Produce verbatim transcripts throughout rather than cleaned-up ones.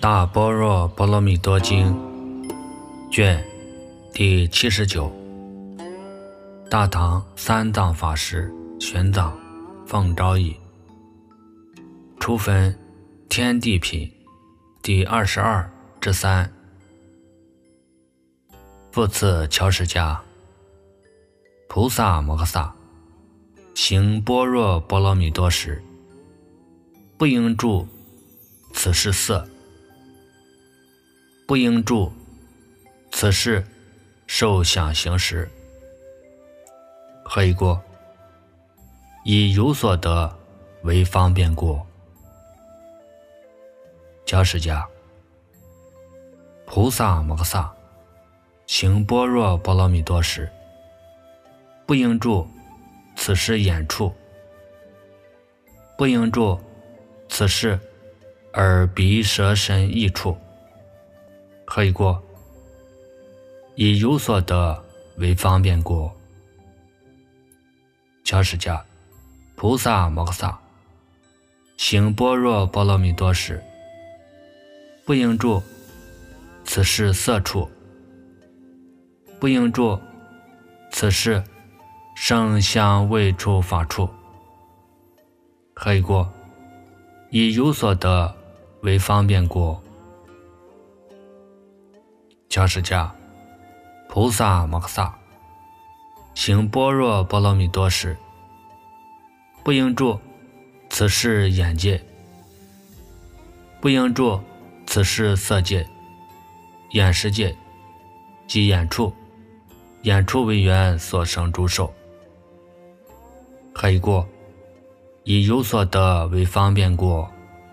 大般若波罗蜜多经卷第七十九，大唐三藏法师玄奘奉诏译，初分天地品第二十二至三。复次乔什迦，菩萨摩诃萨行般若波罗蜜多时，不应住此是色，不应住此是受想行识。何以故？以有所得为方便故。乔什迦，菩萨摩诃萨行般若波罗蜜多时，不应住此是眼处，不应住此是耳鼻舌身意处。何以故？以有所得为方便故。乔什迦，菩萨摩诃萨行般若波罗蜜多时，不应住此是色处，不应住此是声香味触法处。何以故？以有所得为方便故。乔什迦，菩萨摩诃萨行般若波罗蜜多时，不应住此是眼界，不应住此是色界、眼识界及眼处，眼处为缘所生诸受。何以故？以有所得为方便故。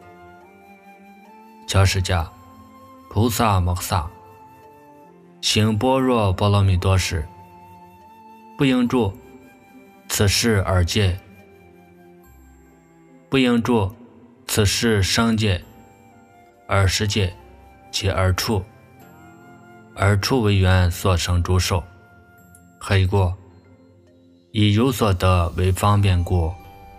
乔什迦，菩萨摩诃萨行般若波罗蜜多时，不应住此是耳界，不应住此是声界、耳识界及耳处，耳处为缘所生诸受。何以故？以有所得为方便故。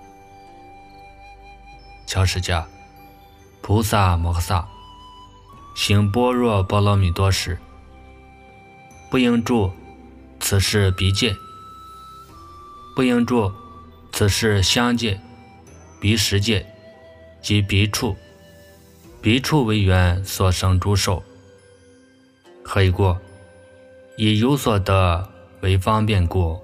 乔什迦，菩萨摩诃萨行般若波罗蜜多时，不应住此是鼻界，不应住此是香界、鼻识界及鼻处，鼻处为缘所生诸受。何以故？以有所得为方便故。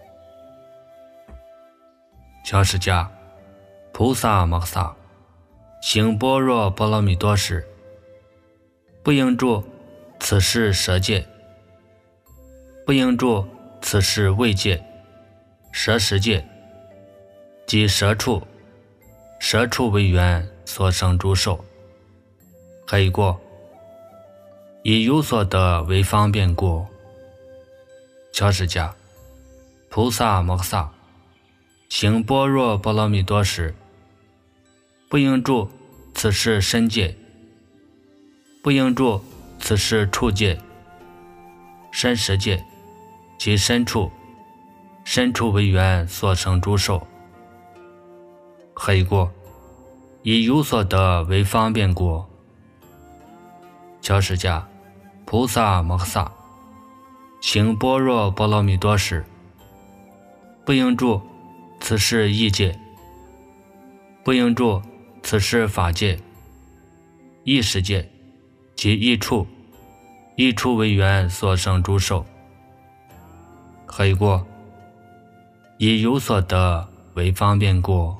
乔什迦，菩萨摩诃萨行般若波罗蜜多时，不应住此是舌界，不应住此是味界、舌识界及舌处，舌处为缘所生诸受。何以故？以有所得为方便故。乔什迦，菩萨摩诃萨行般若波罗蜜多时，不应住此是身界，不应住此是处界、身识界及身处，身处为缘所生诸受。何以故？以有所得为方便故。乔什迦，菩萨摩诃萨行般若波罗蜜多时，不应住此是意界，不应住此是法界、意识界及意处，意处为缘所生诸受。何以故？以有所得为方便故。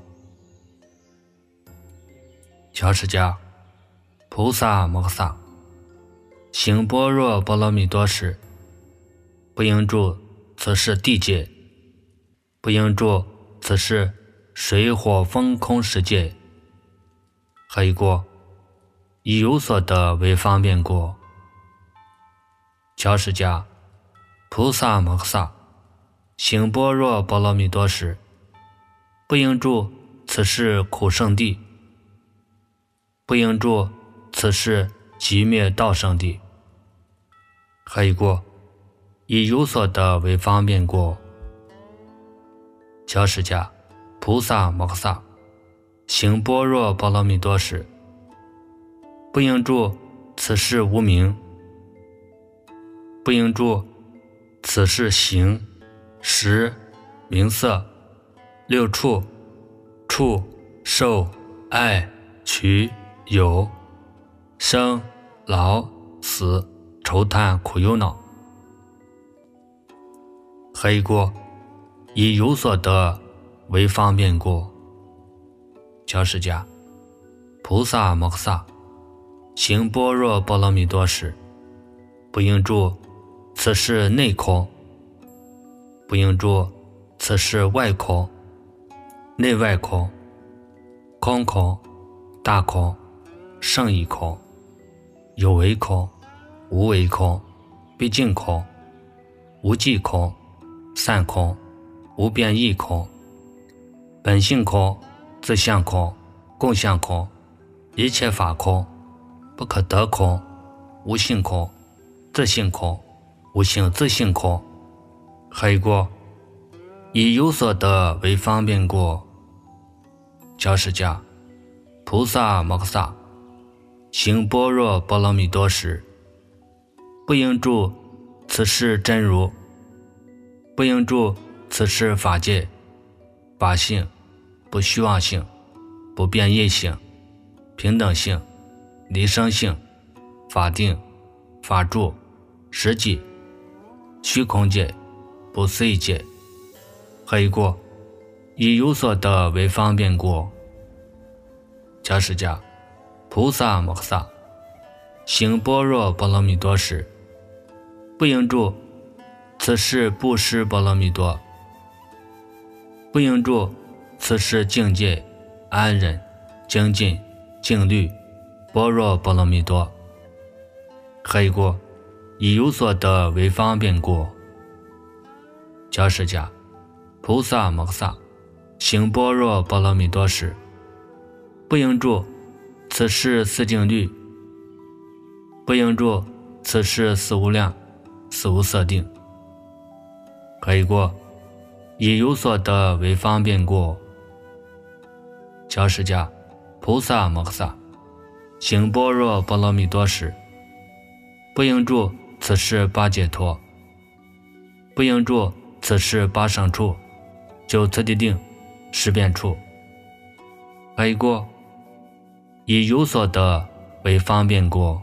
乔什迦，菩萨摩诃萨行般若波罗蜜多时，不应住此是地界，不应住此是水火风空识界。何以故？以有所得为方便故。乔什迦，菩萨摩诃萨行般若波罗蜜多时，不应住此是苦圣地，不应住此是极灭道圣地。何以故？以有所得为方便故。乔什迦，菩萨摩诃萨行般若波罗蜜多时， 不应注此事无名，不应注此事形、识、名色、六处、触、受、爱、取、有、生、老、死、愁叹苦忧恼。黑过以有所得为方便过。教释迦：菩萨摩诃萨行般若波罗蜜多时，不应注此是内空，不应注此是外空、内外空、空空、大空、胜义空、有为空、无为空、毕竟空、无记空、散空、无变异空、本性空、自相空、共相空、一切法空、不可得空、无性空、自性空、无性自性空。黑过以有所得为方便过。教释迦：菩萨摩诃萨行般若波罗蜜多时，不应注此是真如，不应注此是法界、法性、不虚妄性、不变异性、平等性、离生性、法定、法住、实际、虚空界、不思议界。黑过以有所得为方便过。教释迦：菩萨摩诃萨行般若波罗蜜多时，不应注此是布施波罗蜜多，不应注此是境界、安忍、精进、静虑、般若波罗蜜多。黑过以有所得为方便过。教释迦：菩萨摩诃萨行般若波罗蜜多时，不应注此是四静虑，不应注此是四无量、四无色定。黑过以有所得为方便过。教释迦：菩萨摩诃萨行般若波罗蜜多时，不应注此是八解脱，不应注此是八胜处、九次第定、十变处。黑过以有所得为方便过。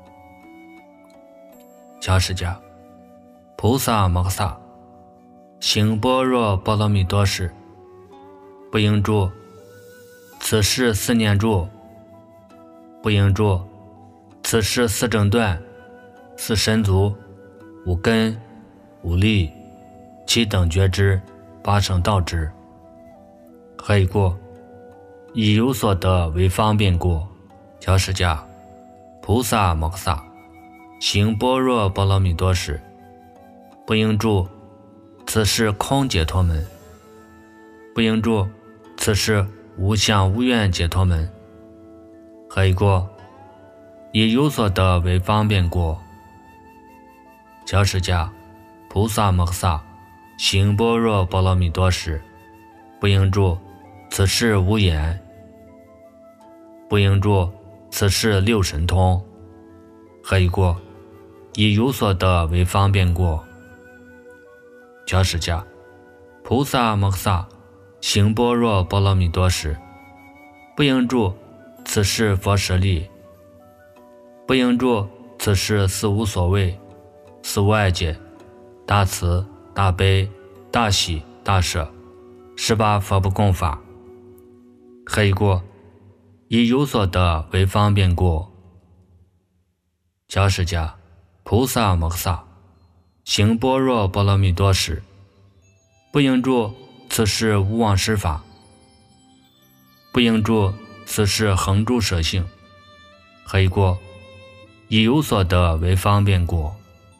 教释迦：菩萨摩诃萨行般若波罗蜜多时，不应注此是四念住，不应注此是四正断、四神足、五根、五力、七等觉支、八圣道支。黑过以有所得为方便过。教释迦：菩萨摩诃萨行般若波罗蜜多时，不应注此是空解脱门，不应注此是无相无愿解脱门。黑过以有所得为方便过。教释迦：菩萨摩诃萨行般若波罗蜜多时，不应注此是无眼，不应注此是六神通。黑过以有所得为方便过。教释迦：菩萨摩诃萨行般若波罗蜜多时，不应注此是佛舍利，不应注此是四无所谓、四无碍解、大慈、大悲、大喜、大舍、十八佛不共法。黑过以有所得为方便过。教释迦：菩萨摩诃萨行般若波罗蜜多时，不应注此是无妄施法，不应注此是恒住舍性。黑过以有所得为方便过。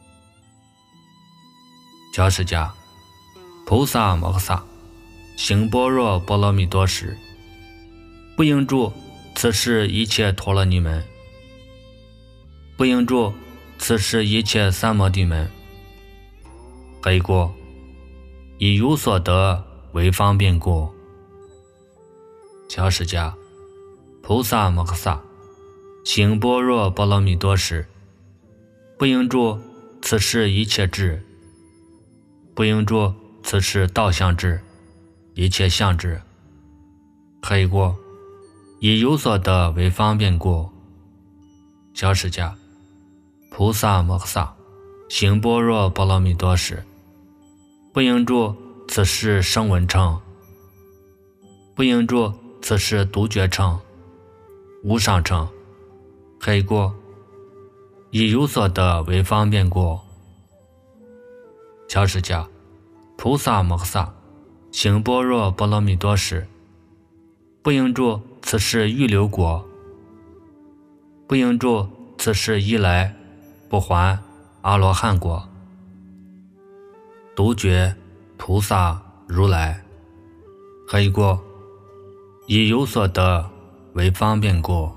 教释迦：菩萨摩诃萨行般若波罗蜜多时，不应注此是一切陀罗尼门，不应注此是一切三摩地门。黑过以有所得为方便过。教释迦：菩萨摩诃萨行般若波罗蜜多时，不应住此世一切智，不应住此世道相智，一切相智。黑过，以有所得为方便故。小释迦，菩萨摩诃萨行般若波罗蜜多时，不应住此世声闻乘，不应住此世独觉乘、无上乘。黑过，以有所得为方便故。小释迦，菩萨摩诃萨行般若波罗蜜多时，不应住此世预流国，不应住此世一来不还阿罗汉国。独觉菩萨如来，黑过，以有所得为方便故。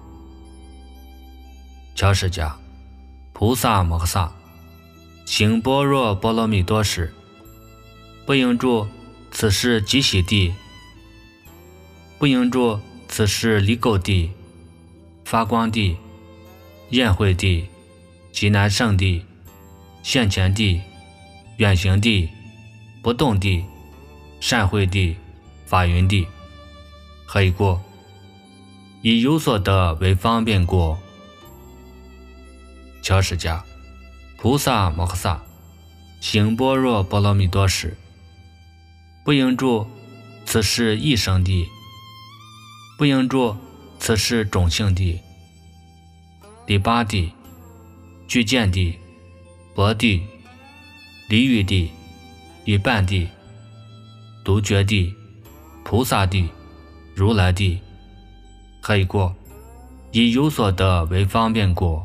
小释迦，菩萨摩诃萨行般若波罗蜜多时，不应住此世极喜地，不应住此世离垢地、发光地、宴会地、极难胜地、现前地、远行地、不动地、善会地、法云地。黑过，以有所得为方便故。小释迦，菩萨摩诃萨行般若波罗蜜多时，不应住此世异生地，不应住此世种性地、第八地、具见地、薄地、离欲地、与半地、独觉地、菩萨地、如来地。黑过，以有所得为方便故。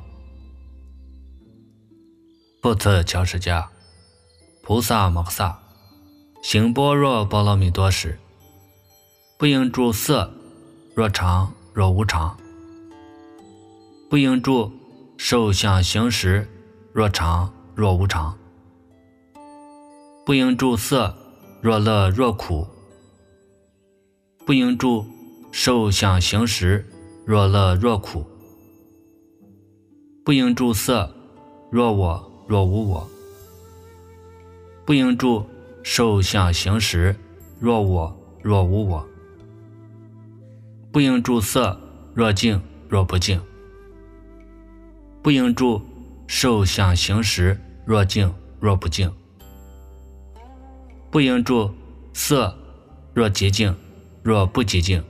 复次，小释迦，菩萨摩诃萨行般若波罗蜜多时，不应住色若常若无常，不应住受想行识若常若无常，不应住色若乐若苦，不应住受想行识若乐若苦，不应住色若我若无我，不应住受想行识若我若无我，不应住色若净若不净，不应住受想行识若净若不净，不应住色若极净若不极净，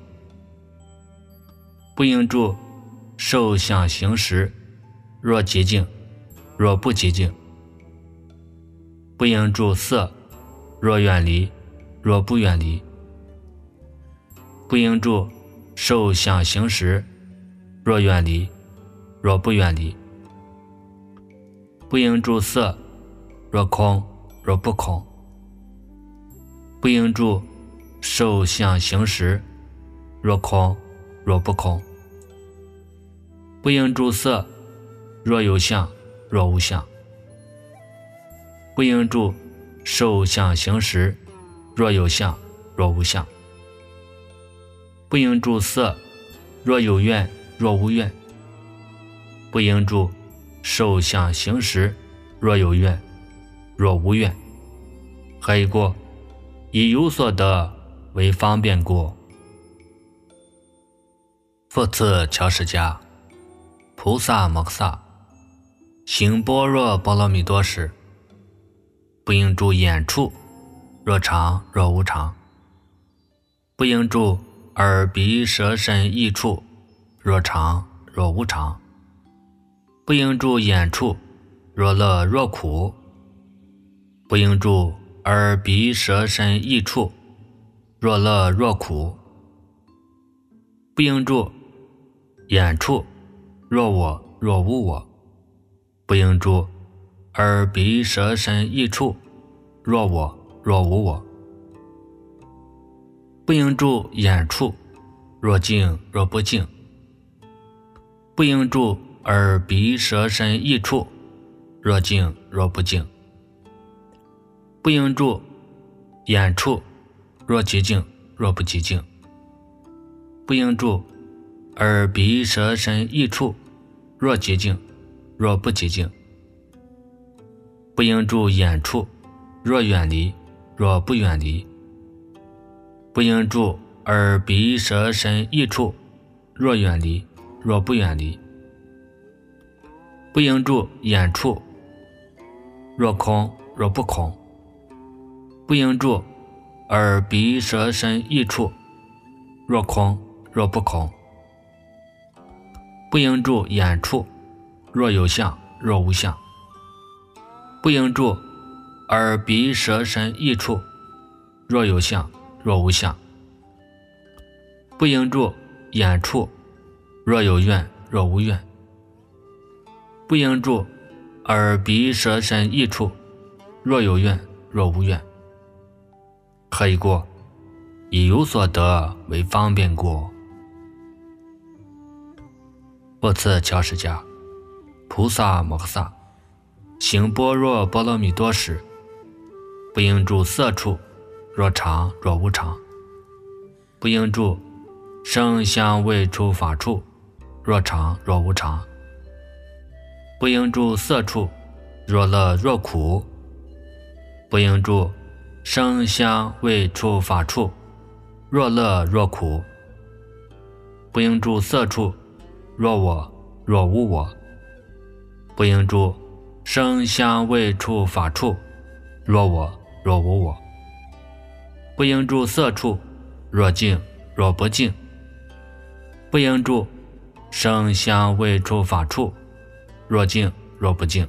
不应住受想行识若极净若不极净，不应住色若远离若不远离，不应住受想行识若远离若不远离，不应住色若空若不空，不应住受想行识若空若不空，不应住色若有相若无相，不应住受想行识若有相若无相，不应住色若有愿若无愿，不应住受想行识若有愿若无愿。黑过，以有所得为方便故。复次，小释迦，菩萨摩诃萨行般若波罗蜜多时，不应住眼处若常若无常，不应住耳鼻舌身意处若常若无常，不应住眼处若乐若苦，不应住耳鼻舌身意处若乐若苦，不应住眼处若我若无我，不应住耳鼻舌身意处若我若无我，不应住眼处若净若不净，不应住耳鼻舌身意处若净若不净，不应住眼处若极净若不极净，不应住耳鼻舌身意处若洁净，若不洁净。不应住眼处，若远离，若不远离。不应住耳鼻舌身意处，若远离，若不远离。不应住眼处，若空，若不空。不应住耳鼻舌身意处，若空，若不空。不应住眼处，若有相，若无相。不应住耳鼻舌身意处，若有相，若无相。不应住眼处，若有愿，若无愿。不应住耳鼻舌身意处，若有愿，若无愿。何以过？以有所得为方便过。我此教释迦菩萨摩诃萨行般若波罗蜜多时，不应住色处，若常若无常。不应住声香味触法处，若常若无常。不应住色处，若乐若苦。不应住声香味触法处，若乐若苦。不应住色处，若我若无我。不应住声香味触法处，若我若无我。不应住色处，若净若不净。不应住声香味触法处，若净若不净。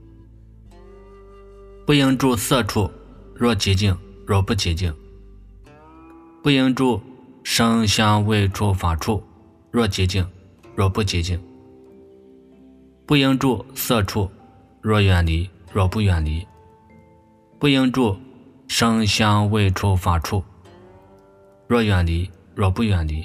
不应住色处，若洁净若不洁净。不应住声香味触法处，若洁净若不洁净。不应住色处，若远离若不远离。不应住声香味触法处，若远离若不远离。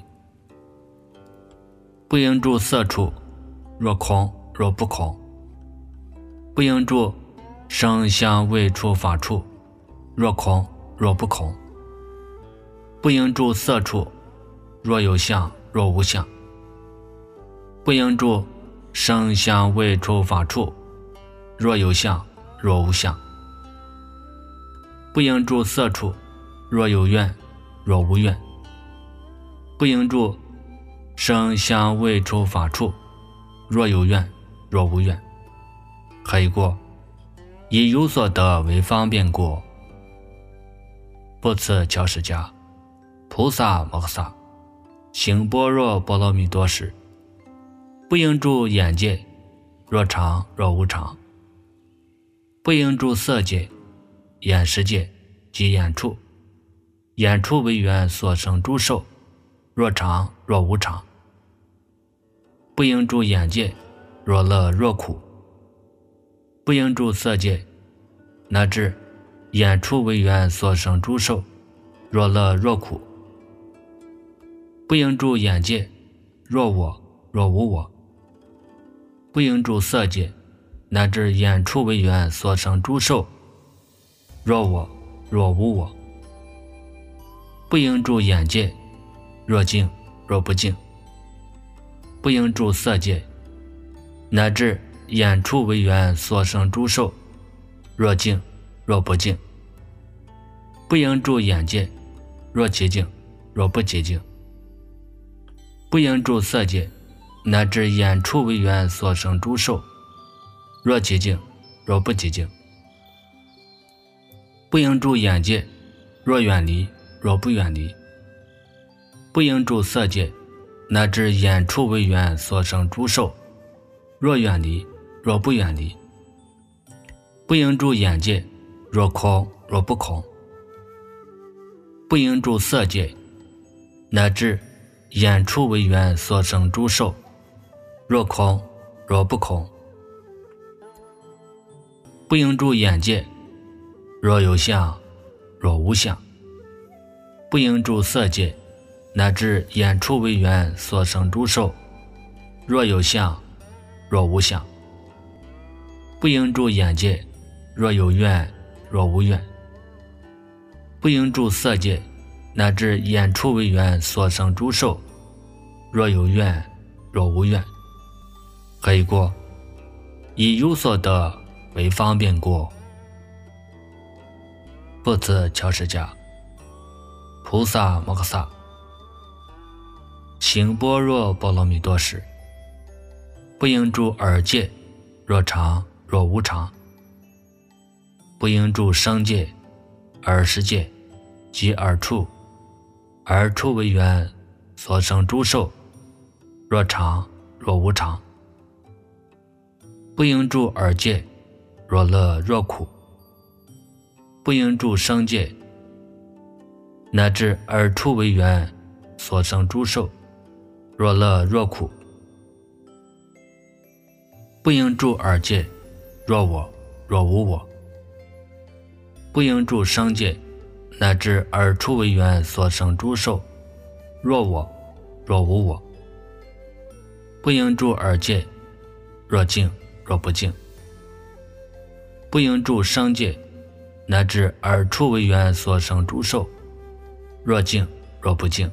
不应住色处，若空若不空。不应住声香味触法处，若空若不空。不应住色处，若有相若无相。不应住声香味触法处，若有相若无相。不应住色处，若有愿若无愿。不应住声香味触法处，若有愿若无愿。何以过？以有所得为方便过。不辞教释迦菩萨摩诃萨行般若波罗蜜多时，不应住眼界，若常若无常。不应住色界、眼识界及眼处，眼处为缘所生诸受，若常若无常。不应住眼界，若乐若苦。不应住色界，乃至眼处为缘所生诸受，若乐若苦。不应住眼界，若我若无我。不应住色界，乃至眼处为缘所生诸受，若我若无我。不应住眼界，若净若不净。不应住色界，乃至眼处为缘所生诸受，若净若不净。不应住眼界，若洁净若不洁净。不应住色界，乃至眼处为缘所生诸受，若洁净若不洁净。不应住眼界，若远离若不远离。不应住色界，乃至眼处为缘所生诸受，若远离若不远离。不应住眼界，若空若不空。不应住色界，乃至眼处为缘所生诸受，若空若不空。不应住眼界，若有相若无相。不应住色界，乃至眼处为缘所生诸受，若有相若无相。不应住眼界，若有愿若无愿。不应住色界，乃至眼处为缘所生诸受，若有愿若无愿。 黑过，以有所得为方便过。不辞乔释迦，菩萨摩诃萨，行般若波罗蜜多时，不应住耳界，若常若无常；不应住声界、耳识界及耳处，耳处为缘所生诸受，若常若无常；不应住耳界，若乐若苦；不应住声界，乃至耳处为缘所生诸受，若乐若苦；不应住耳界，若我若无我；不应住声界，乃至耳处为缘所生诸受，若我若无我；不应住耳界，若净若不净；不应住声界，乃至耳处为缘所生诸受，若净若不净；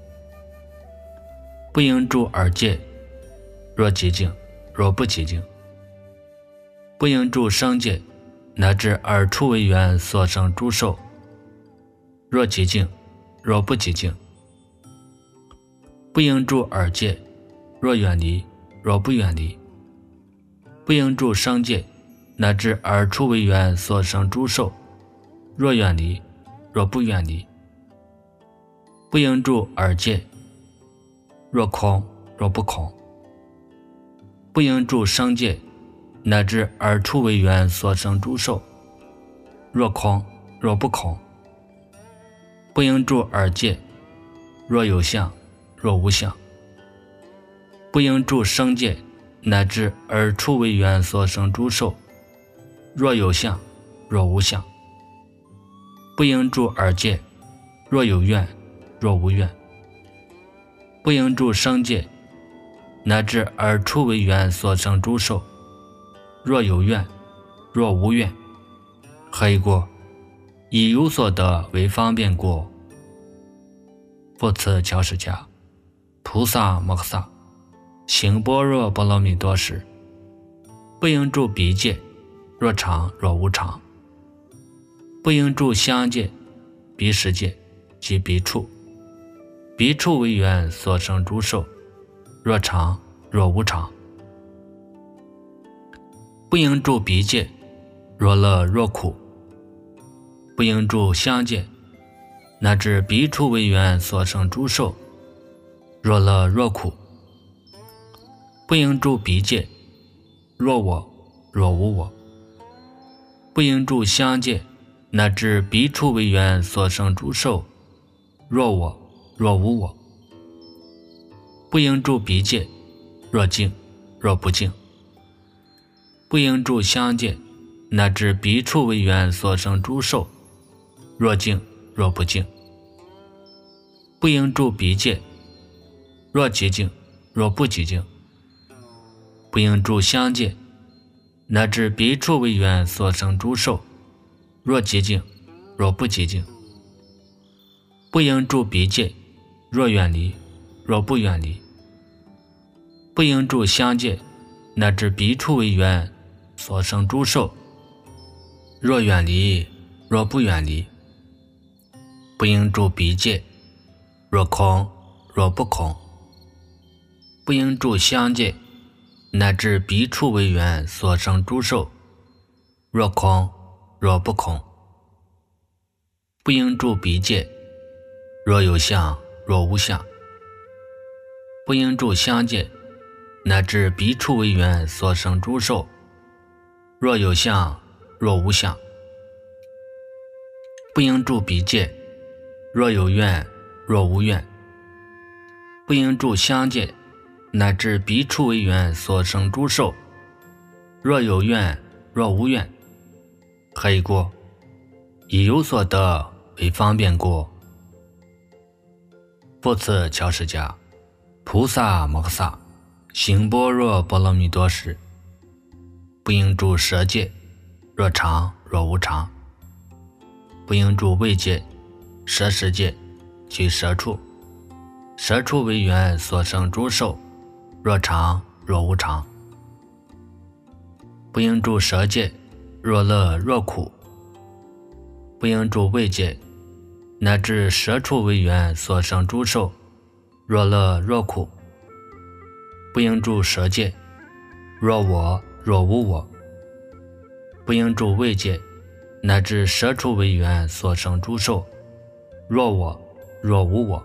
不应住耳界，若极净若不极净；不应住声界，乃至耳处为缘所生诸受，若极净若不极净；不应住耳界，若远离若不远离；不应住声界，乃至耳处为缘所生诸受，若远离若不远离；不应住耳界，若空若不空；不应住声界，乃至耳处为缘所生诸受，若空若不空；不应住耳界，若有相若无相；不应住声界，乃至耳处为缘所生诸受，若有相若无相；不应住耳界，若有愿若无愿；不应住声界，乃至耳处为缘所生诸受，若有愿若无愿。黑过，以有所得为方便过。不辞乔释迦，菩萨摩诃萨，行般若波罗蜜多时，不应住鼻界，若常若无常；不应住香界、鼻识界及鼻处，鼻处为缘所生诸受，若常若无常；不应住鼻界，若乐若苦；不应住香界，乃至鼻处为缘所生诸受，若乐若苦；不应住鼻界，若我若无我；不应住香界，乃至鼻处为缘所生诸受，若我若无我；不应住鼻界，若净若不净；不应住香界，乃至鼻处为缘所生诸受，若净若不净；不应住鼻界，若极净若不极净；不应住香界，乃至鼻处为缘所生诸受，若极净若不极净；不应住鼻界，若远离若不远离；不应住香界，乃至鼻处为缘所生诸受，若远离若不远离；不应住鼻界，若空若不空；不应住香界，乃至鼻处为缘所生诸受，若空若不空；不应住鼻界，若有相若无相；不应住香界，乃至鼻处为缘所生诸受，若有相若无相；不应住鼻界，若有愿若无愿；不应住香界，乃至鼻处为缘所生诸受，若有愿若无愿。黑过，以有所得为方便过。不辞乔释迦，菩萨摩诃萨，行般若波罗蜜多时，不应住舌界，若常若无常；不应住味界、舌识界及舌处，舌处为缘所生诸受，若常若无常； 不应住舍戒，若乐若苦。不应住味界，乃至舍处为缘所生诸受，若乐若苦。不应住舍戒，若我若无我。不应住味界，乃至舍处为缘所生诸受，若我若无我。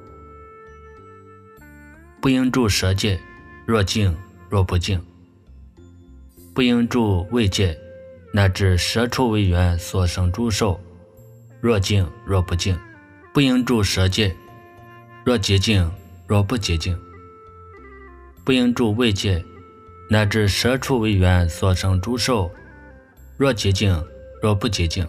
不应住舍戒，若净若不净。不应住味界，乃至舍处为缘所生诸受，若净若不净。不应住舍戒，若洁净若不洁净。不应住味界，乃至舍处为缘所生诸受，若洁净若不洁净。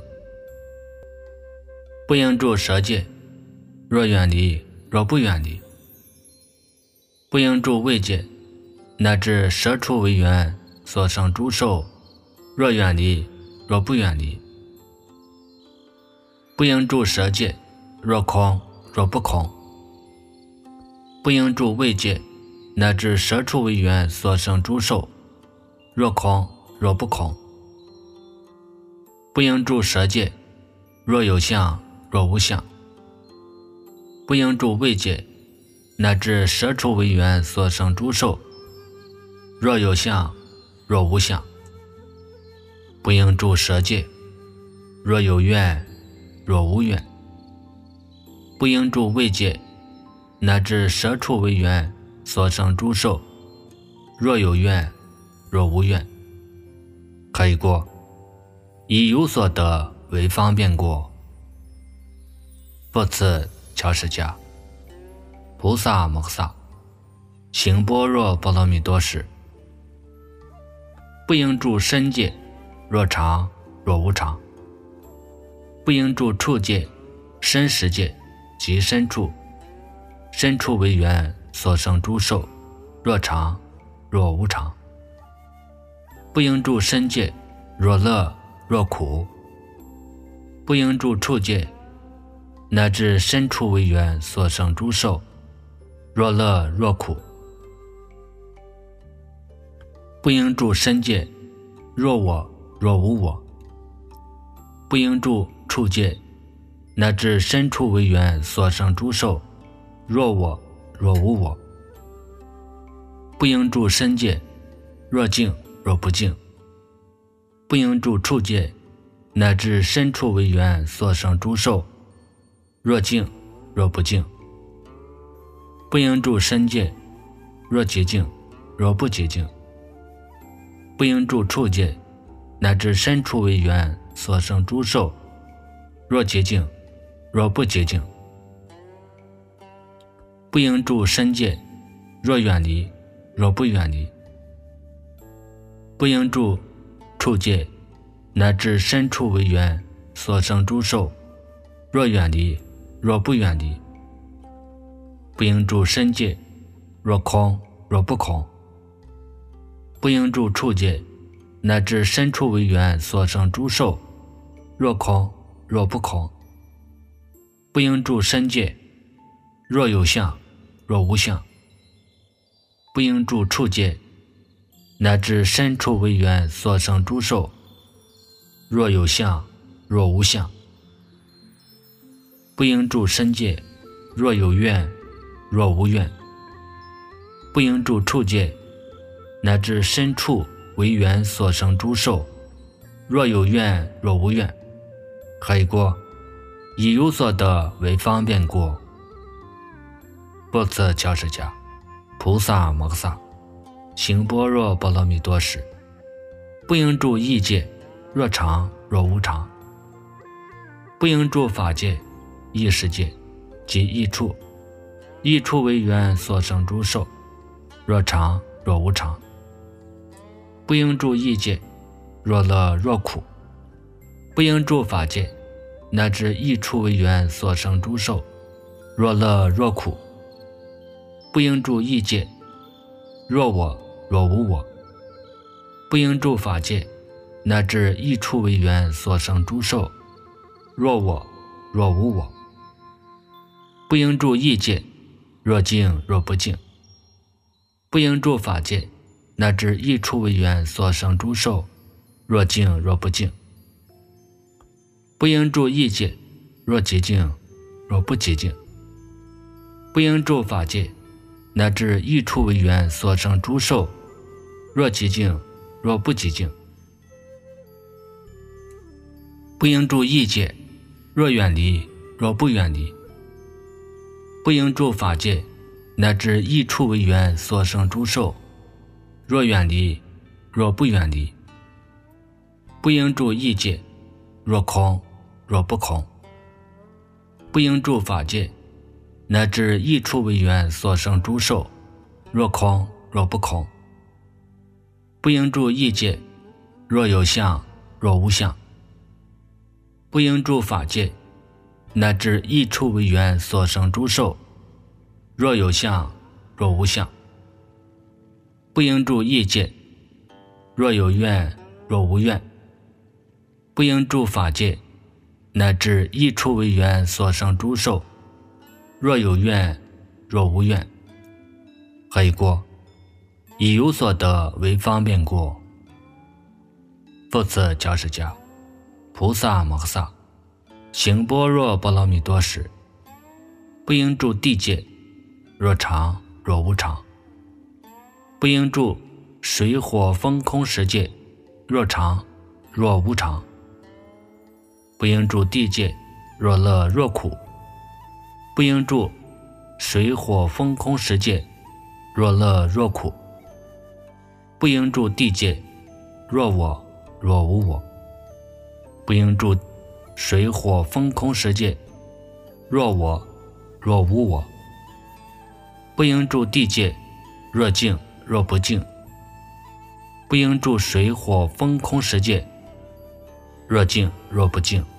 不应住舍戒，若远离若不远离。不应住味界，乃至舍处为缘所生诸受，若远离若不远离。不应住舍戒，若空若不空。不应住味界，乃至舍处为缘所生诸受，若空若不空。不应住舍戒，若有相若无相。不应住味界，乃至舍处为缘所生诸受，若有相若无相。不应住舍戒，若有愿若无愿。不应住味界，乃至舍处为缘所生诸受，若有愿若无愿。可以过，以有所得为方便过。复次乔释迦菩萨摩诃萨行般若波罗蜜多时，不应住身界，若常若无常。不应住处界、身识界及身处，身处为缘所生诸受，若常若无常。不应住身界，若乐若苦。不应住处界，乃至身处为缘所生诸受，若乐若苦。不应住身界，若我若无我。不应住处界，乃至身处为缘所生诸受，若我若无我。不应住身界，若净若不净。不应住处界，乃至身处为缘所生诸受，若净若不净。不应住身界，若洁净若不洁净。不应住处界，乃至身处为缘所生诸受，若洁净若不洁净。不应住身界，若远离若不远离。不应住处界，乃至身处为缘所生诸受，若远离若不远离。不应住身界，若空若不空。不应住处界，乃至身处为缘所生诸受，若空若不空。不应住身界，若有相若无相。不应住处界，乃至身处为缘所生诸受，若有相若无相。不应住身界，若有愿若无愿。不应住处界，乃至身处为缘所生诸受，若有愿若无愿。可以过，以有所得为方便过。复次乔释迦菩萨摩诃萨行般若波罗蜜多时，不应住意界，若常若无常。不应住法界、意识界及意处，意处为缘所生诸受，若常若无常。不应住意界，若乐若苦。不应住法界，乃至意处为缘所生诸受，若乐若苦。不应住意界，若我若无我。不应住法界，乃至意处为缘所生诸受，若我若无我。不应住意界，若净若不净。不应住法界，乃至意处为缘所生诸受， 若净若不净。不应住意界，若极净若不极净。不应住法界，乃至一处为缘所生诸受，若极净若不极净。不应住意界，若远离若不远离。不应住法界，乃至一处为缘所生诸受，若远离若不远离。不应住意界，若空若不空。不应住法界，乃至一处为缘所生诸受，若空若不空。不应住意界，若有相若无相。不应住法界，乃至一处为缘所生诸受，若有相若无相。不应住意界，若有愿若无愿。不应住法界，乃至一处为缘所生诸受，若有愿若无愿。何以故？以有所得为方便故。复次教示家，菩萨摩诃萨行般若波罗蜜多时，不应住地界，若常若无常。不应住水火风空十界，若常若无常。不应住地界，若乐若苦。不应住水火风空十界，若乐若苦。不应住地界，若我若无我。不应住水火风空十界，若我若无我。不应住地界，若净若不净。不应住水火风空十界，若净若不净。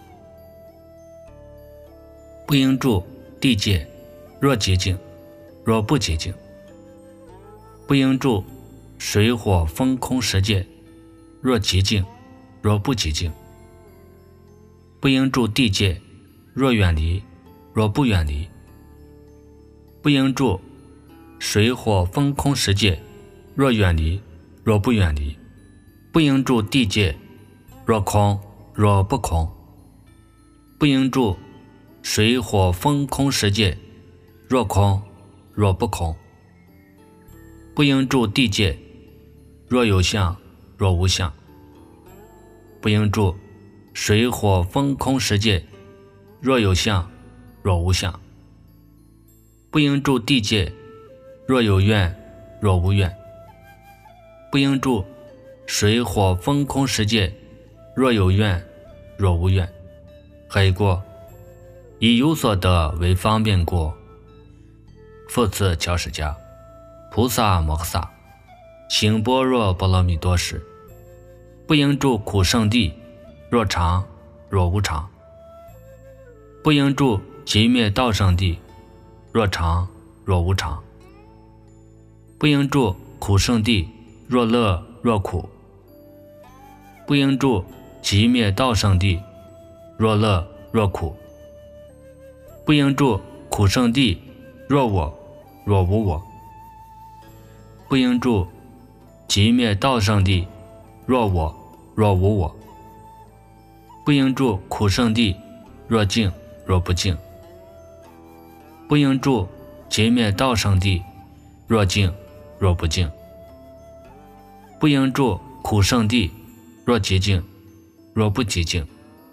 不应住地界，若极净若不极净。不应住水火风空十界，若极净若不极净。不应住地界，若远离若不远离。不应住水火风空十界，若远离若不远离。不应住地界，若空若不空。不应住水火风空十界，若空若不空。不应住地界，若有相若无相。不应住水火风空十界，若有相若无相。不应住地界，若有愿若无愿。不应住水火风空十界，若有愿若无愿。何以故？以有所得为方便故。复次教示家，菩萨摩诃萨行般若波罗蜜多时，不应住苦圣地，若常若无常。不应住极灭道圣地，若常若无常。不应住苦圣地，若乐若苦。不应住极灭道圣地，若乐若苦。不应住苦圣地，若我若无我。不应住极灭道圣地，若我若无我。不应住苦圣地，若净若不净。不应住极灭道圣地，若净若不净。不应住苦圣地，若极净若不极净。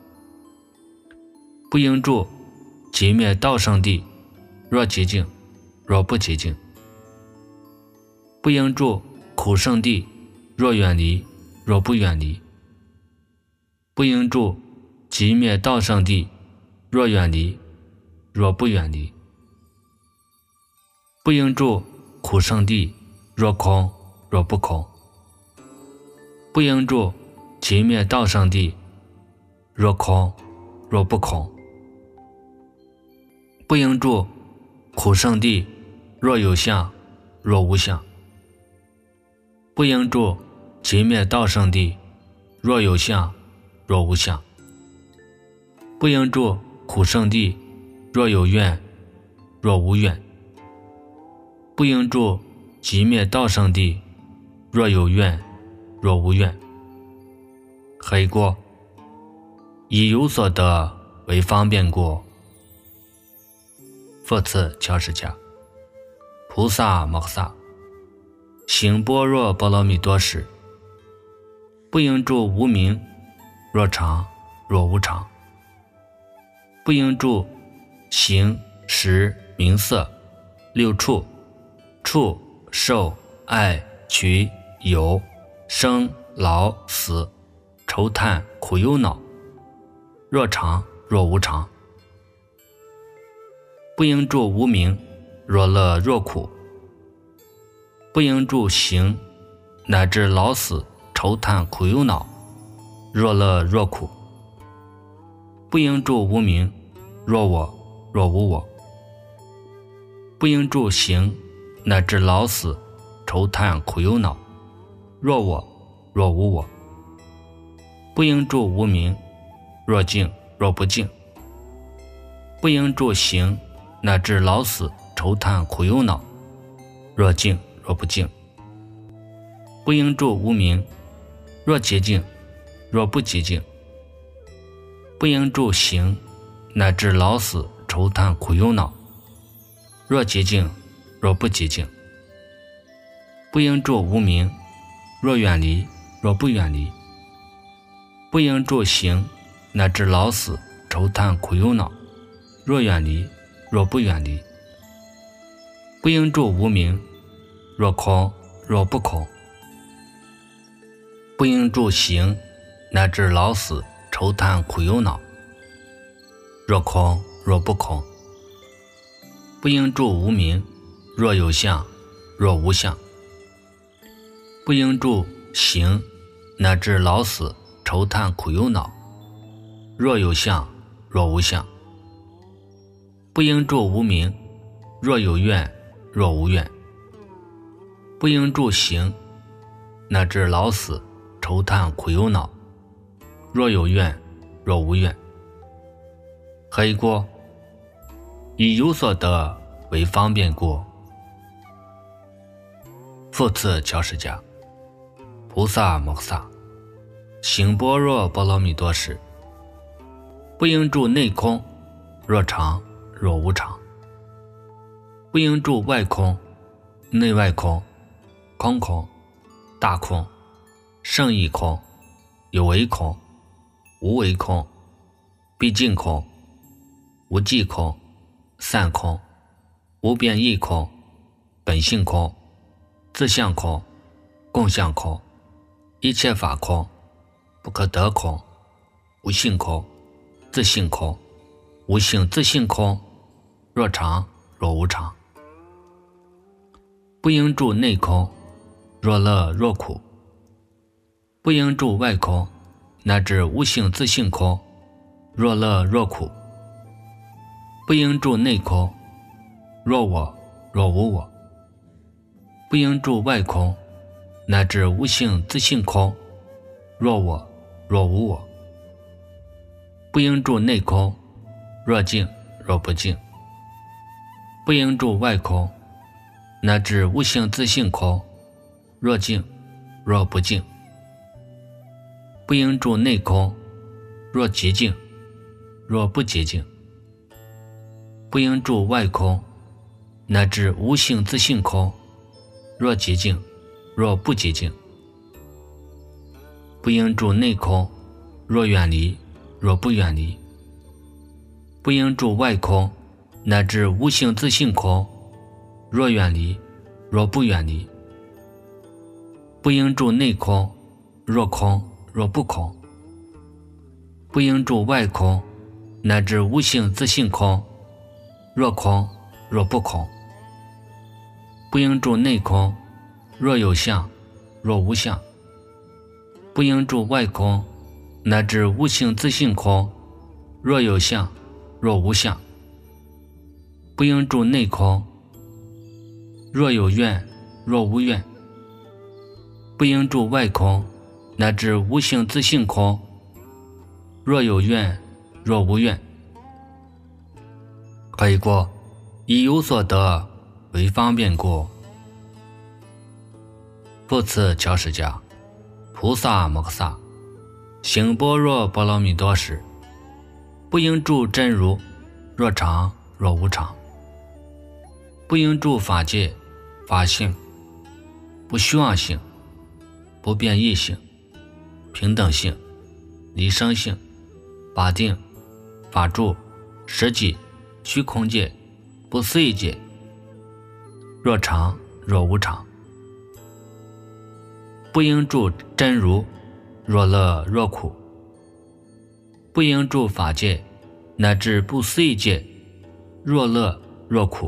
不应住极灭道圣地，若极净若不极净。不应住苦圣地，若远离若不远离。不应住极灭道圣地，若远离若不远离。不应住苦圣地，若空若不空。不应住极灭道圣地，若空若不空。不应住苦圣地，若有相若无相。不应住极灭道圣地，若有相若无相。不应住苦圣地，若有愿若无愿。不应住极灭道圣地，若有愿若无愿。 黑过，以有所得为方便过。复次乔释迦，菩萨摩诃萨行般若波罗蜜多时，不应住无明，若常若无常，不应住形识名色六处，触受爱取有生老死愁叹苦忧恼，若常若无常，不应住无明，若乐若苦，不应住行乃至老死愁叹苦忧恼，若乐若苦，不应住无明，若我若无我，不应住行乃至老死愁叹苦忧恼，若我若无我，不应住无明，若净若不净，不应住行乃至老死愁叹苦忧恼，若净若不净，不应住无明，若洁净若不洁净，不应住行乃至老死愁叹苦忧恼，若洁净若不洁净，不应住无明，若远离若不远离，不应住行乃至老死愁叹苦忧恼，若远离若不远离，不应住无明，若空若不空，不应住行乃至老死愁叹苦忧恼，若空若不空，不应住无明，若有相若无相，不应住行乃至老死愁叹苦忧恼，若有相若无相，不应住无明，若有愿若无愿，不应住行乃至老死愁叹苦忧恼，若有愿若无愿。黑过，以有所得为方便过。复次乔释迦，菩萨摩诃萨行般若波罗蜜多时，不应住内空，若常若无常，不应住外空，内外空，空空大空，胜义空，有为空，无为空，毕竟空，无际空，散空，无变异空，本性空，自相空，共相空，一切法空，不可得空，无性空，自性空，无性自性空，若常若无常，不应住内空，若乐若苦，不应住外空，乃至无性自性空，若乐若苦，不应住内空，若我若无我，不应住外空，乃至无性自性空，若我若无我，不应住内空，若净若不净，不应住外空，乃至无性自性空，若净若不净，不应住内空，若洁净若不洁净，不应住外空，乃至无性自性空，若洁净若不洁净，不应住内空，若远离若不远离，不应住外空，乃至无性自性空，若远离若不远离，不应住内空，若空若不空，不应住外空，乃至无性自性空，若空若不空，不应住内空，若有相若无相，不应住外空，乃至无性自性空，若有相若无相，不应住内空，若有愿若无愿，不应住外空，乃至无性自性空，若有愿若无愿。黑过，以有所得为方便过。复次乔释迦，菩萨摩诃萨行般若波罗蜜多时，不应住真如，若常若无常。不应住法界、法性、不虚妄性、不变异性、平等性、离生性、法定、法住、实际、虚空界、不思议界，若常若无常。不应住真如，若乐若苦。不应住法界乃至不思议界，若乐若苦。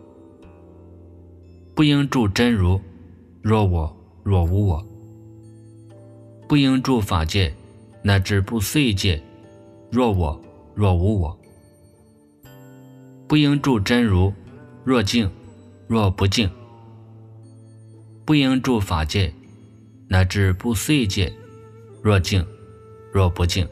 不应住真如，若我若无我。不应住法界乃至不思议界，若我若无我。不应住真如，若净若不净。不应住法界乃至不思议界，若净若不净。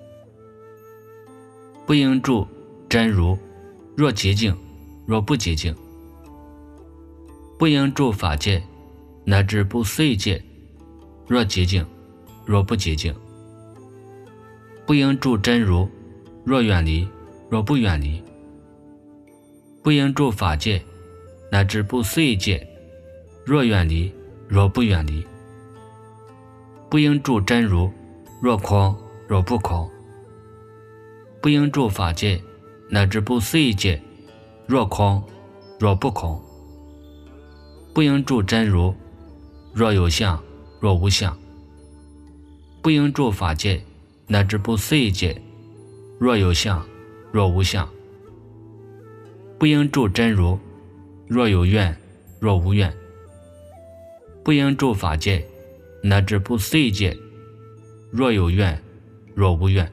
不应住真如，若极净若不极净。不应住法界乃至不思议界，若极净若不极净。不应住真如，若远离若不远离。不应住法界乃至不思议界，若远离若不远离。不应住真如，若空若不空。不应住法界乃至不思议界，若空若不空。不应住真如，若有相若无相。不应住法界乃至不思议界，若有相若无相。不应住真如，若有愿若无愿。不应住法界乃至不思议界，若有愿若无愿。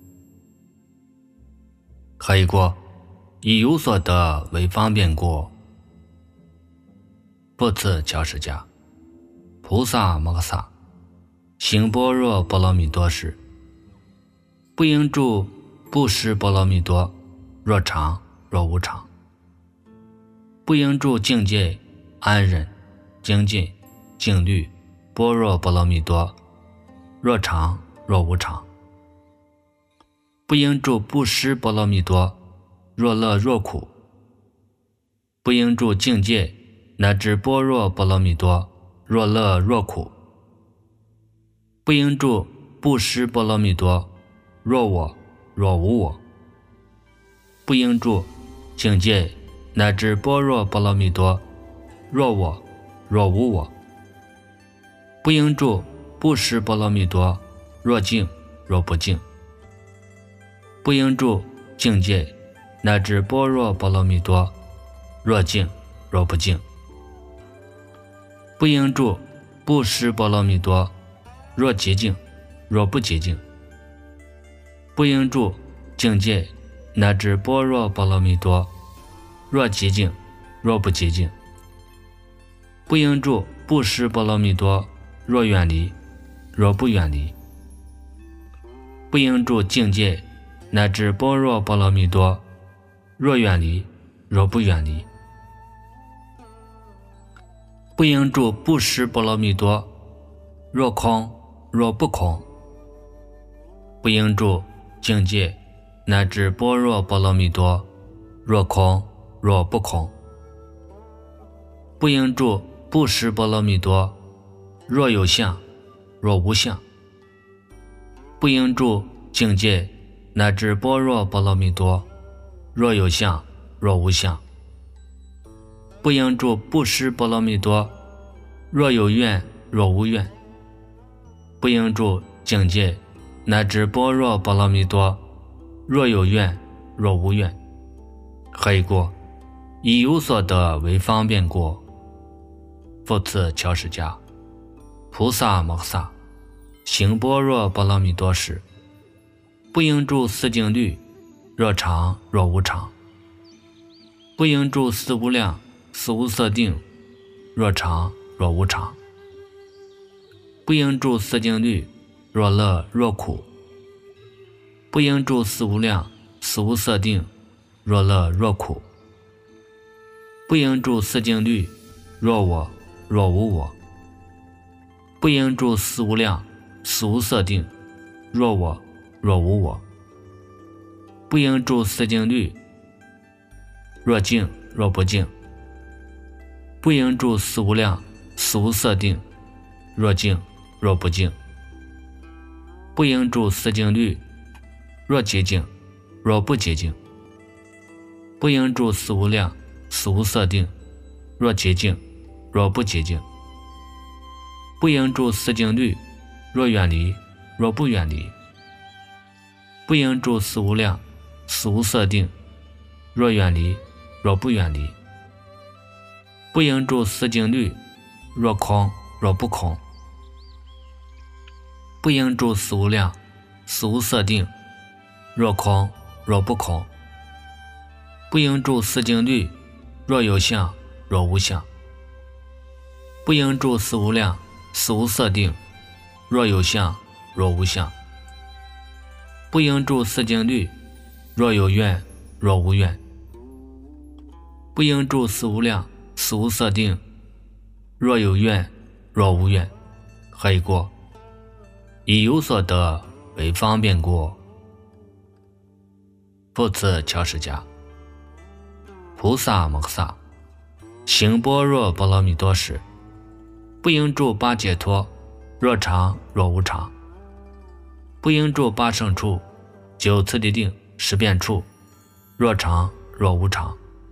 可以过，以有所得为方便过。不辞乔释迦，菩萨摩诃萨行般若波罗蜜多时，不应住不施波罗蜜多，若常若无常。不应住境界安忍、精进、静虑、般若波罗蜜多，若常若无常。不应住不施波罗蜜多，若乐若苦。不应住境界乃至般若波罗蜜多，若乐若苦。不应住不施波罗蜜多，若我若无我。不应住境界乃至般若波罗蜜多，若我若无我。不应住不施波罗蜜多，若净若不净。不应住境界乃至般若波罗蜜多，若净若不净。不应住不施波罗蜜多，若极净若不极净。不应住境界乃至般若波罗蜜多，若极净若不极净。不应住不施波罗蜜多，若远离若不远离。不应住境界乃至般若波罗蜜多，若远离若不远离。不应住不施波罗蜜多，若空若不空。不应住境界乃至般若波罗蜜多，若空若不空。不应住不施波罗蜜多，若有相若无相。不应住境界乃至般若波罗蜜多，若有相若无相。不应住不施波罗蜜多，若有愿若无愿。不应住境界乃至般若波罗蜜多，若有愿若无愿。可以过，以有所得为方便过。复次乔释迦，菩萨摩诃萨行般若波罗蜜多时，不应住四境律，若常若无常。不应住四无量四无色定，若常若无常。不应住四境律，若乐若苦。不应住四无量四无色定，若乐若苦。不应住四境律，若我若无我。不应住四无量四无色定， 若我若无我。不应注四境律，若静若不静。不应注四无量，四无色定，若静若不静。不应注四境律，若极静若不极静。不应注四无量，四无色定，若极静若不极静。不应注四境律，若远离若不远离。不应注四无量，四无色定，若远离若不远离。不应注四境律，若空若不空。不应注四无量，四无色定，若空若不空。不应注四境律，若有相若无相。不应注四无量，四无色定，若有相若无相。不应注四境律，若有愿若无愿。不应注四无量，四无色定，若有愿若无愿。何以过？以有所得为方便过。复次乔释迦，菩萨摩诃萨行般若波罗蜜多时，不应注八解脱，若常若无常。不应注八胜处，九次第定，十变处，若常若无常。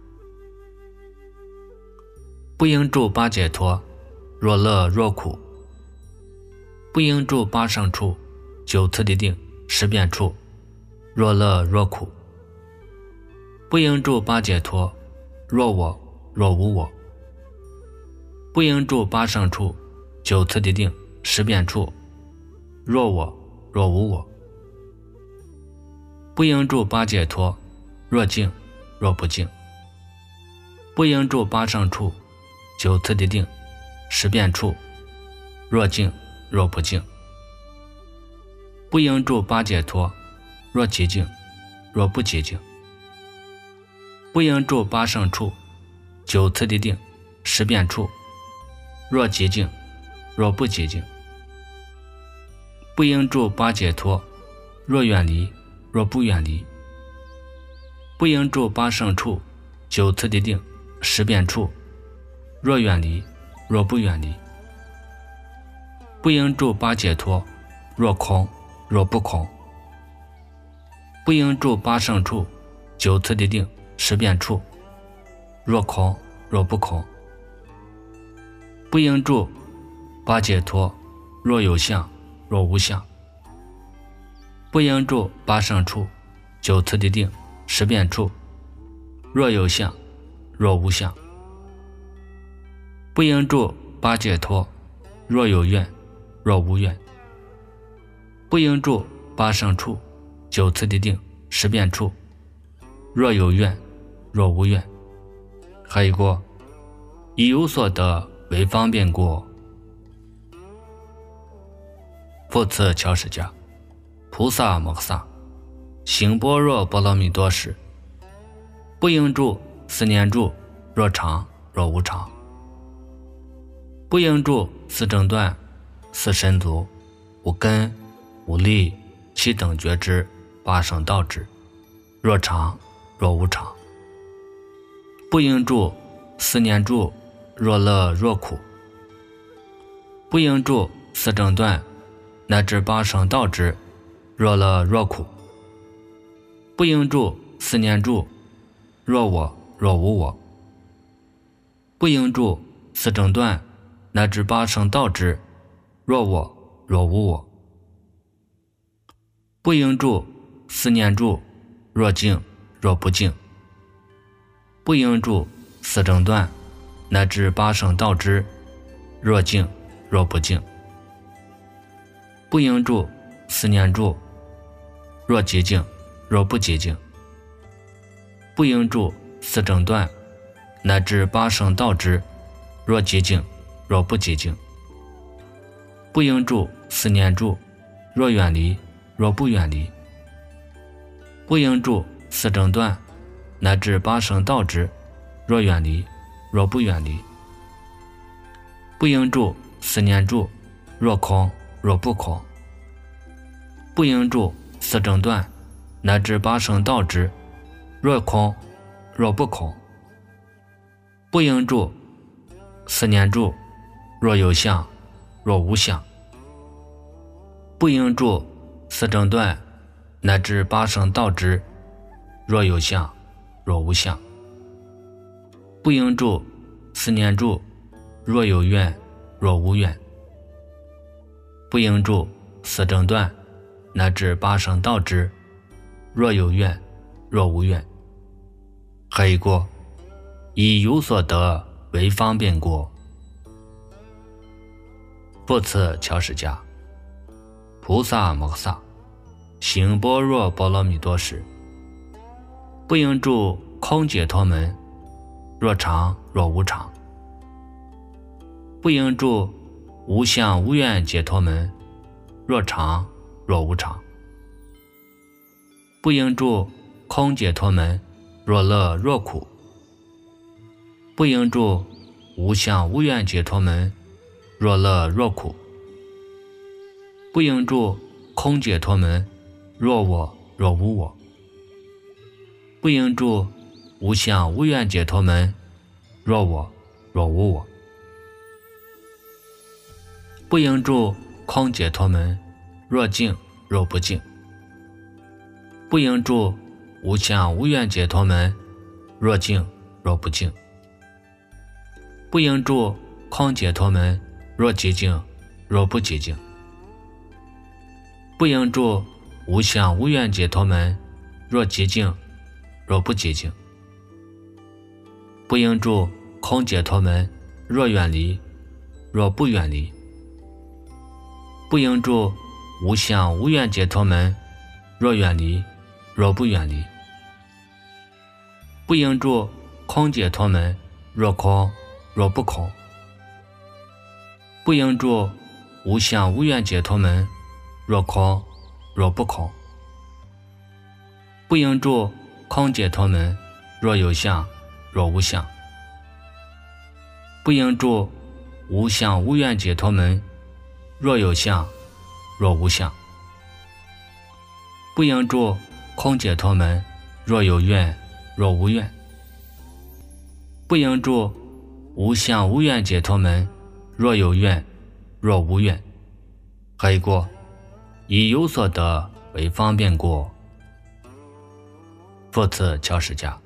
不应注八解脱，若乐若苦。不应注八胜处，九次第定，十变处，若乐若苦。不应注八解脱，若我若无我。不应注八胜处，九次第定，十变处，若我若无我。不应注八解脱，若静若不静。不应注八胜处，九次第定，十变处，若静若不静。不应注八解脱，若极静若不极静。不应注八胜处，九次第定，十变处，若极静若不极静。不应注八解脱，若远离若不远离。不应注八胜处，九次第定，十变处，若远离若不远离。不应注八解脱，若空若不空。不应注八胜处，九次第定，十变处，若空若不空。不应注八解脱，若有相若无相。不应注八胜处，九次第定，十变处，若有相若无相。不应注八解脱，若有愿若无愿。不应注八胜处，九次第定，十变处，若有愿若无愿。何以过？以有所得为方便过。复次乔释迦，菩萨摩诃萨行般若波罗蜜多时，不应注四念住，若常若无常。不应注四正断，四身足，无根无力，七等觉知，八圣道知，若常若无常。不应注四念住，若乐若苦。不应注四正断，乃至八圣道知，若乐若苦。不应注四念住，若我若无我。不应注四正断，乃至八圣道知，若我若无我。不应注四念住，若静若不静。不应注四正断，乃至八圣道知，若静若不静。不应注四念住，若极静若不极静。不应注四正断，乃至八圣道知，若极静若不极静。不应注四念住，若远离若不远离。不应注四正断，乃至八圣道知，若远离若不远离。不应注四念住，若空若不空。 不应注四正断，乃至八圣道之，若空若不空。不应注四念住，若有相若无相。不应注四正断，乃至八圣道之，若有相若无相。不应注四念住，若有愿若无愿。不应注四正断，乃至八圣道之，若有愿若无愿。何以过？以有所得为方便过。复次乔使家，菩萨摩诃萨行般若波罗蜜多时，不应注空解脱门，若常若无常。不应注无相无愿解脱门，若常若无常。不应注空解脱门，若乐若苦。不应注无相无愿解脱门，若乐若苦。不应注空解脱门，若我若无我。不应注无相无愿解脱门，若我若无我。不应注空解脱门，若净若不净。不应注无相无愿解脱门，若净若不净。不应注空解脱门，若极净若不极净。不应注无相无愿解脱门，若极净若不极净。不应注空解脱门，若远离若不远离。不应注无相无愿解脱门，若远离若不远离。不应注空解脱门，若空若不空。不应注无相无愿解脱门，若空若不空。不应注空解脱门，若有相若无相。不应注无相无愿解脱门，若有相若无相。不应注空解脱门，若有愿若无愿。不应注无相无愿解脱门，若有愿若无愿。何以过？以有所得为方便过。复次乔使家，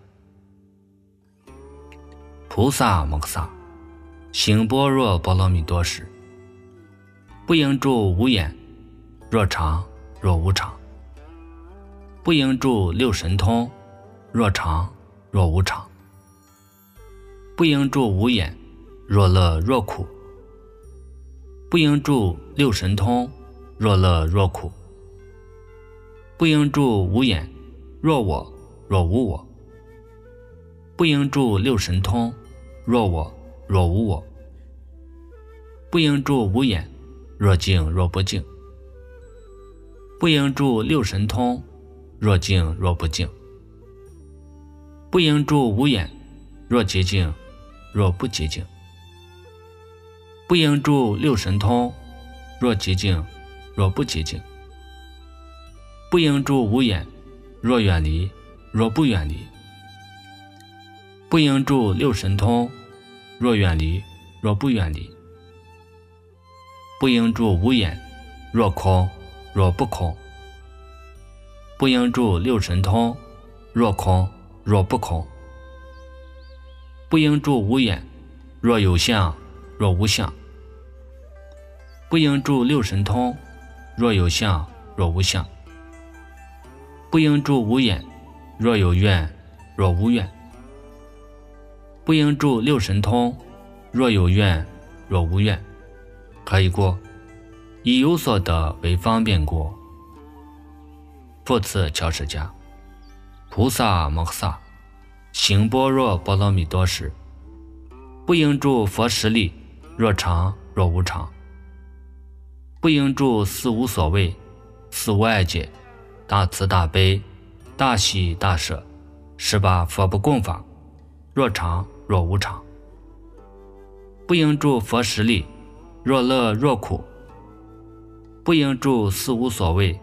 菩萨摩诃萨行般若波罗蜜多时，不应注无眼，若常若无常。不应注六神通，若常若无常。不应注无眼，若乐若苦。不应注六神通，若乐若苦。不应注无眼，若我若无我。不应注六神通，若我若无我。不应注无眼，若净若不净。不应注六神通，若净若不净。不应注无眼，若极净若不极净。不应注六神通，若极净若不极净。不应注无眼，若远离若不远离。不应注六神通，若远离若不远离。不应注无眼，若空若不空。不应注六神通，若空若不空。不应注无眼，若有相若无相。不应注六神通，若有相若无相。不应注无眼，若有愿若无愿。不应注六神通，若有愿若无愿。何以过？以有所得为方便过。复次乔使家，菩萨摩诃萨行般若波罗蜜多时，不应注佛实力，若常若无常。不应注四无所谓，四无碍解，大慈大悲，大喜大舍，十八佛不共法，若常若无常。不应注佛实力，若乐若苦。不应注四无所谓，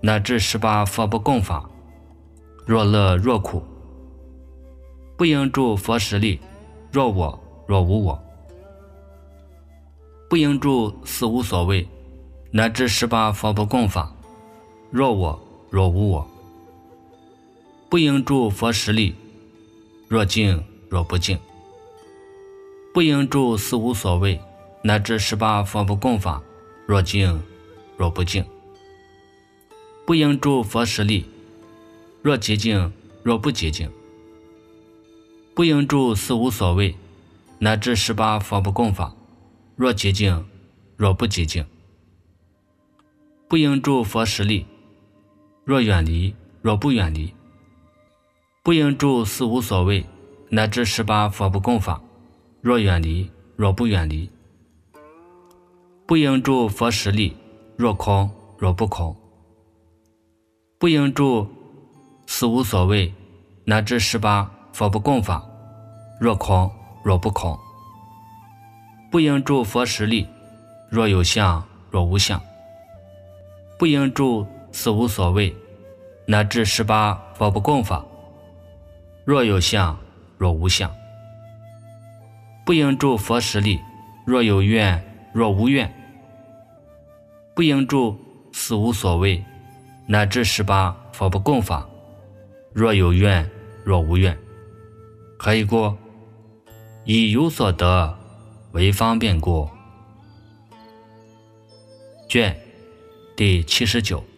乃至十八佛不共法，若乐若苦。不应住佛实力，若我若无我。不应住四无所谓，乃至十八佛不共法，若我若无我。不应住佛实力，若静若不静。不应住四无所谓，乃至十八佛不共法，若静若不静。不应住佛实力，若洁净若不洁净。不应住四无所谓，乃至十八佛不共法，若洁净若不洁净。不应住佛实力，若远离若不远离。不应住四无所谓，乃至十八佛不共法，若远离若不远离。不应住佛实力，若空若不空。不应住四无所谓，乃至十八佛不共法，若空若不空。不应住佛实力，若有相若无相。不应住四无所谓，乃至十八佛不共法，若有相若无相。不应住佛实力，若有愿若无愿。不应住四无所谓，乃至十八佛不共法，若有愿若无愿。可以过，以有所得为方便过。卷第七十九。